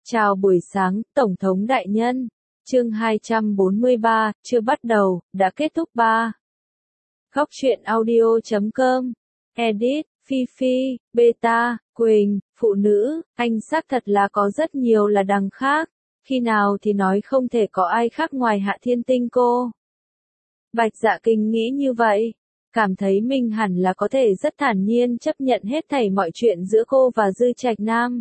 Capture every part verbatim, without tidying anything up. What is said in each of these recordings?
Chào buổi sáng, Tổng thống đại nhân. Chương hai trăm bốn mươi ba, chưa bắt đầu, đã kết thúc ba. Góc truyện audio chấm com. Edit, Phi Phi, Beta, Quỳnh, phụ nữ, anh xác thật là có rất nhiều là đằng khác. Khi nào thì nói không thể có ai khác ngoài Hạ Thiên Tinh cô. Bạch Dạ Kinh nghĩ như vậy. Cảm thấy mình hẳn là có thể rất thản nhiên chấp nhận hết thảy mọi chuyện giữa cô và Dư Trạch Nam.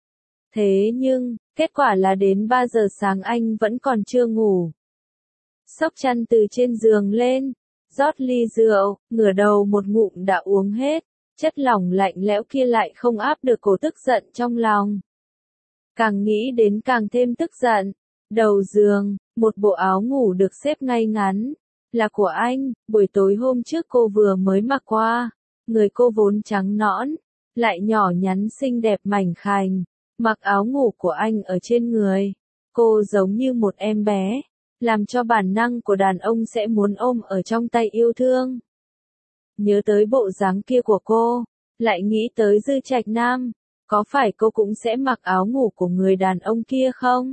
Thế nhưng, kết quả là đến ba giờ sáng anh vẫn còn chưa ngủ. Xốc chăn từ trên giường lên, rót ly rượu, ngửa đầu một ngụm đã uống hết, chất lỏng lạnh lẽo kia lại không áp được cổ tức giận trong lòng. Càng nghĩ đến càng thêm tức giận. Đầu giường, một bộ áo ngủ được xếp ngay ngắn, là của anh, buổi tối hôm trước cô vừa mới mặc qua. Người cô vốn trắng nõn, lại nhỏ nhắn xinh đẹp mảnh khảnh. Mặc áo ngủ của anh ở trên người, cô giống như một em bé, làm cho bản năng của đàn ông sẽ muốn ôm ở trong tay yêu thương. Nhớ tới bộ dáng kia của cô, lại nghĩ tới Dư Trạch Nam, có phải cô cũng sẽ mặc áo ngủ của người đàn ông kia không?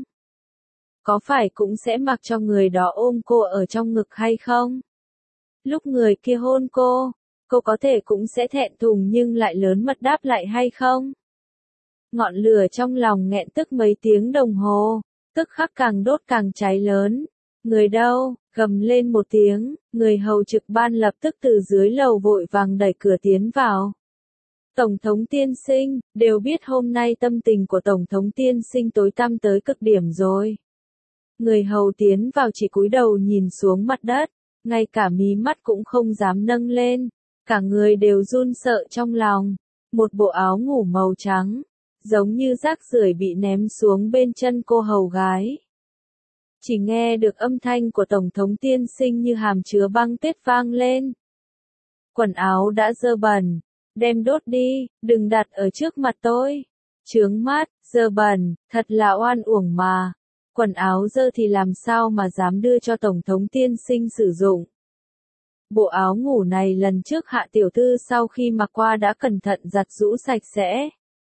Có phải cũng sẽ mặc cho người đó ôm cô ở trong ngực hay không? Lúc người kia hôn cô, cô có thể cũng sẽ thẹn thùng nhưng lại lớn mật đáp lại hay không? Ngọn lửa trong lòng nghẹn tức mấy tiếng đồng hồ, tức khắc càng đốt càng cháy lớn. Người đâu, gầm lên một tiếng, người hầu trực ban lập tức từ dưới lầu vội vàng đẩy cửa tiến vào. Tổng thống tiên sinh, đều biết hôm nay tâm tình của Tổng thống tiên sinh tối tăm tới cực điểm rồi. Người hầu tiến vào chỉ cúi đầu nhìn xuống mặt đất, ngay cả mí mắt cũng không dám nâng lên, cả người đều run sợ trong lòng. Một bộ áo ngủ màu trắng, giống như rác rưởi bị ném xuống bên chân cô hầu gái. Chỉ nghe được âm thanh của Tổng thống tiên sinh như hàm chứa băng tuyết vang lên. Quần áo đã dơ bẩn, đem đốt đi, đừng đặt ở trước mặt tôi. Chướng mắt, dơ bẩn, thật là oan uổng mà. Quần áo dơ thì làm sao mà dám đưa cho Tổng thống tiên sinh sử dụng. Bộ áo ngủ này lần trước Hạ tiểu thư sau khi mặc qua đã cẩn thận giặt giũ sạch sẽ.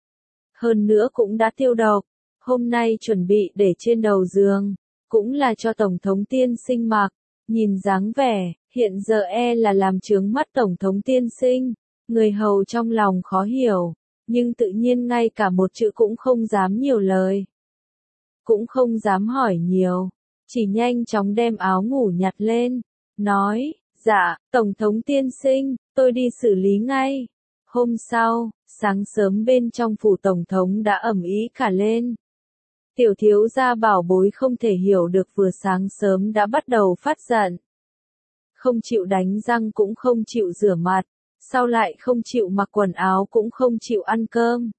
Hơn nữa cũng đã tiêu độc, hôm nay chuẩn bị để trên đầu giường, cũng là cho Tổng thống tiên sinh mặc, nhìn dáng vẻ, hiện giờ e là làm chướng mắt Tổng thống tiên sinh, người hầu trong lòng khó hiểu, nhưng tự nhiên ngay cả một chữ cũng không dám nhiều lời. Cũng không dám hỏi nhiều, chỉ nhanh chóng đem áo ngủ nhặt lên, nói, dạ, Tổng thống tiên sinh, tôi đi xử lý ngay. Hôm sau, sáng sớm bên trong phủ tổng thống đã ầm ĩ cả lên. Tiểu thiếu gia bảo bối không thể hiểu được vừa sáng sớm đã bắt đầu phát giận. Không chịu đánh răng cũng không chịu rửa mặt, sau lại không chịu mặc quần áo cũng không chịu ăn cơm.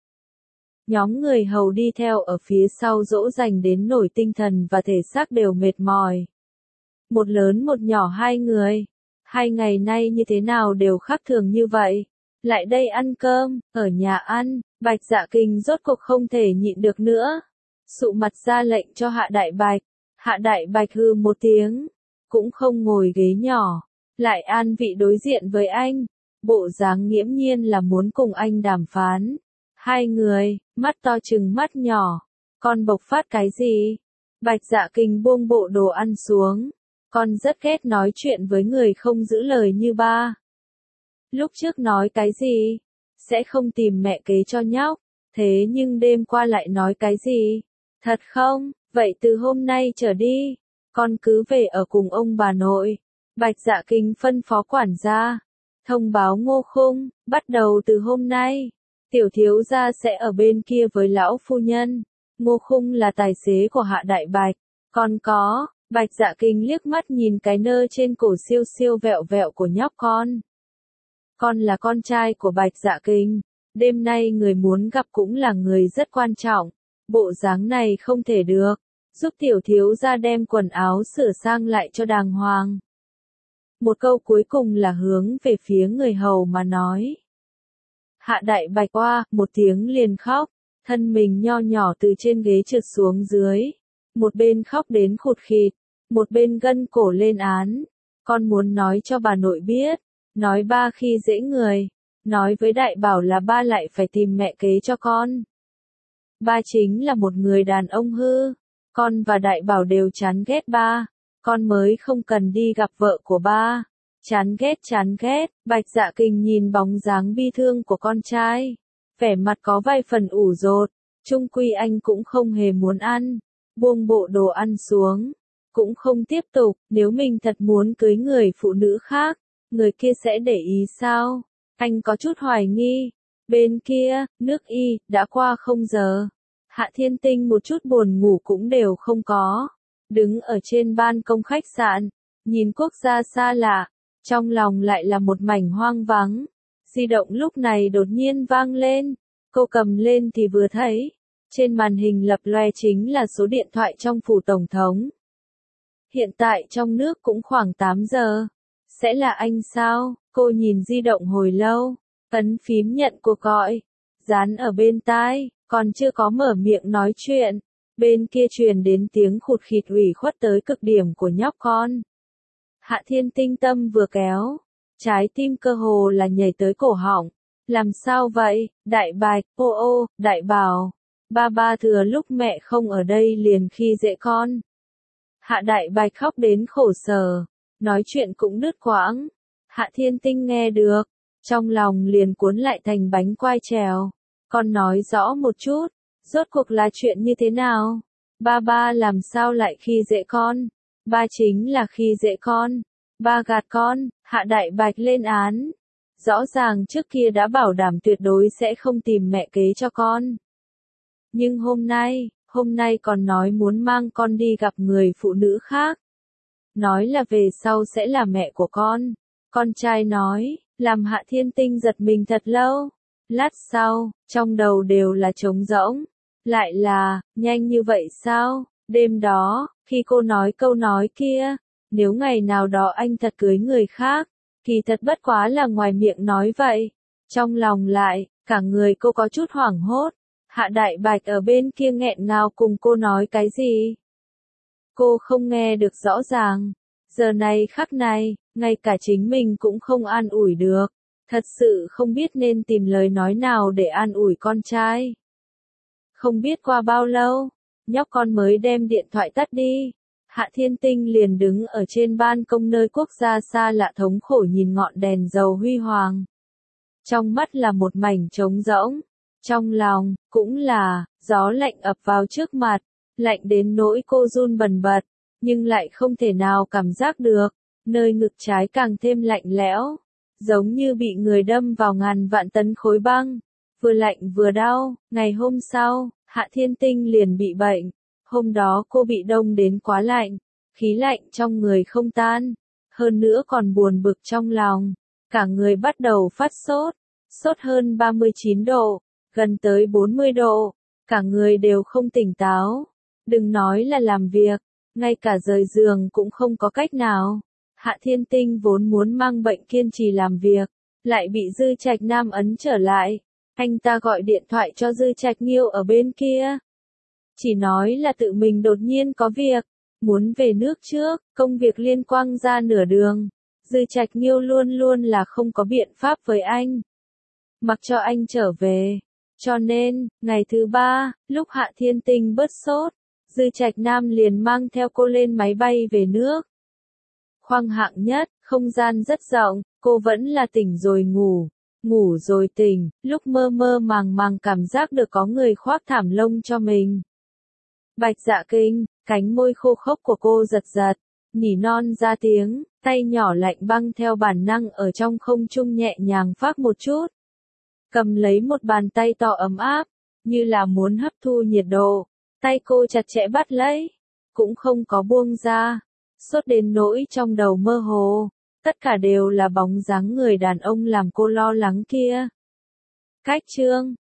Nhóm người hầu đi theo ở phía sau dỗ dành đến nổi tinh thần và thể xác đều mệt mỏi. Một lớn một nhỏ hai người, hai ngày nay như thế nào đều khác thường như vậy. Lại đây ăn cơm, ở nhà ăn, Bạch Dạ Kinh rốt cuộc không thể nhịn được nữa. Sụ mặt ra lệnh cho Hạ Đại Bạch, Hạ Đại Bạch hừ một tiếng, cũng không ngồi ghế nhỏ, lại an vị đối diện với anh, bộ dáng nghiễm nhiên là muốn cùng anh đàm phán. Hai người, mắt to chừng mắt nhỏ, con bộc phát cái gì? Bạch Dạ Kinh buông bộ đồ ăn xuống, con rất ghét nói chuyện với người không giữ lời như ba. Lúc trước nói cái gì? Sẽ không tìm mẹ kế cho nhóc, thế nhưng đêm qua lại nói cái gì? Thật không? Vậy từ hôm nay trở đi, con cứ về ở cùng ông bà nội. Bạch Dạ Kinh phân phó quản gia, thông báo Ngô Khung, bắt đầu từ hôm nay, tiểu thiếu gia sẽ ở bên kia với lão phu nhân. Ngô Khung là tài xế của Hạ Đại Bạch, còn có, Bạch Dạ Kinh liếc mắt nhìn cái nơ trên cổ siêu siêu vẹo vẹo của nhóc con. Con là con trai của Bạch Dạ Kinh, đêm nay người muốn gặp cũng là người rất quan trọng, bộ dáng này không thể được, giúp tiểu thiếu gia đem quần áo sửa sang lại cho đàng hoàng. Một câu cuối cùng là hướng về phía người hầu mà nói. Hạ Đại Bạch qua, một tiếng liền khóc, thân mình nho nhỏ từ trên ghế trượt xuống dưới, một bên khóc đến khụt khịt, một bên gân cổ lên án, con muốn nói cho bà nội biết. Nói ba khi dễ người, nói với đại bảo là ba lại phải tìm mẹ kế cho con. Ba chính là một người đàn ông hư. Con và Đại Bảo đều chán ghét ba. Con mới không cần đi gặp vợ của ba. Chán ghét chán ghét, Bạch Dạ Kình nhìn bóng dáng bi thương của con trai. Vẻ mặt có vài phần ủ rột. Chung quy anh cũng không hề muốn ăn. Buông bộ đồ ăn xuống. Cũng không tiếp tục, nếu mình thật muốn cưới người phụ nữ khác, người kia sẽ để ý sao? Anh có chút hoài nghi. Bên kia, nước y, đã qua không giờ. Hạ Thiên Tinh một chút buồn ngủ cũng đều không có. Đứng ở trên ban công khách sạn, nhìn quốc gia xa lạ, trong lòng lại là một mảnh hoang vắng. Di động lúc này đột nhiên vang lên, cô cầm lên thì vừa thấy, trên màn hình lập loè chính là số điện thoại trong phủ tổng thống. Hiện tại trong nước cũng khoảng tám giờ. Sẽ là anh sao? Cô nhìn di động hồi lâu, ấn phím nhận cuộc gọi, dán ở bên tai, còn chưa có mở miệng nói chuyện. Bên kia truyền đến tiếng khụt khịt ủy khuất tới cực điểm của nhóc con. Hạ Thiên Tinh tâm vừa kéo, trái tim cơ hồ là nhảy tới cổ họng. Làm sao vậy, Đại Bạch, ô ô, Đại Bảo. Ba ba thừa lúc mẹ không ở đây liền khi dễ con. Hạ Đại Bạch khóc đến khổ sở, nói chuyện cũng đứt quãng. Hạ Thiên Tinh nghe được, trong lòng liền cuốn lại thành bánh quai trèo. Con nói rõ một chút, rốt cuộc là chuyện như thế nào? Ba ba làm sao lại khi dễ con? Ba chính là khi dễ con. Ba gạt con. Hạ Đại Bạch lên án. Rõ ràng trước kia đã bảo đảm tuyệt đối sẽ không tìm mẹ kế cho con. Nhưng hôm nay, hôm nay còn nói muốn mang con đi gặp người phụ nữ khác. Nói là về sau sẽ là mẹ của con. Con trai nói, làm Hạ Thiên Tinh giật mình thật lâu. Lát sau, trong đầu đều là trống rỗng. Lại là, nhanh như vậy sao? Đêm đó, khi cô nói câu nói kia, nếu ngày nào đó anh thật cưới người khác, kỳ thật bất quá là ngoài miệng nói vậy. Trong lòng lại, cả người cô có chút hoảng hốt. Hạ Đại Bạch ở bên kia nghẹn ngào cùng cô nói cái gì? Cô không nghe được rõ ràng. Giờ này khắc này, ngay cả chính mình cũng không an ủi được. Thật sự không biết nên tìm lời nói nào để an ủi con trai. Không biết qua bao lâu, nhóc con mới đem điện thoại tắt đi. Hạ Thiên Tinh liền đứng ở trên ban công nơi quốc gia xa lạ thống khổ nhìn ngọn đèn dầu huy hoàng. Trong mắt là một mảnh trống rỗng. Trong lòng, cũng là, gió lạnh ập vào trước mặt, lạnh đến nỗi cô run bần bật, nhưng lại không thể nào cảm giác được, nơi ngực trái càng thêm lạnh lẽo, giống như bị người đâm vào ngàn vạn tấn khối băng, vừa lạnh vừa đau. Ngày hôm sau, Hạ Thiên Tinh liền bị bệnh, hôm đó cô bị đông đến quá lạnh, khí lạnh trong người không tan, hơn nữa còn buồn bực trong lòng, cả người bắt đầu phát sốt, sốt hơn ba mươi chín độ. Gần tới bốn mươi độ, cả người đều không tỉnh táo. Đừng nói là làm việc, ngay cả rời giường cũng không có cách nào. Hạ Thiên Tinh vốn muốn mang bệnh kiên trì làm việc, lại bị Dư Trạch Nam ấn trở lại. Anh ta gọi điện thoại cho Dư Trạch Nghiêu ở bên kia. Chỉ nói là tự mình đột nhiên có việc, muốn về nước trước, công việc liên quan ra nửa đường. Dư Trạch Nghiêu luôn luôn là không có biện pháp với anh. Mặc cho anh trở về. Cho nên, ngày thứ ba, lúc Hạ Thiên Tinh bớt sốt, Dư Trạch Nam liền mang theo cô lên máy bay về nước. Khoang hạng nhất, không gian rất rộng, cô vẫn là tỉnh rồi ngủ, ngủ rồi tỉnh, lúc mơ mơ màng màng cảm giác được có người khoác thảm lông cho mình. Bạch Dạ Kinh, cánh môi khô khốc của cô giật giật, nỉ non ra tiếng, tay nhỏ lạnh băng theo bản năng ở trong không trung nhẹ nhàng phác một chút. Cầm lấy một bàn tay to ấm áp, như là muốn hấp thu nhiệt độ, tay cô chặt chẽ bắt lấy, cũng không có buông ra, sốt đến nỗi trong đầu mơ hồ, tất cả đều là bóng dáng người đàn ông làm cô lo lắng kia. Cách chương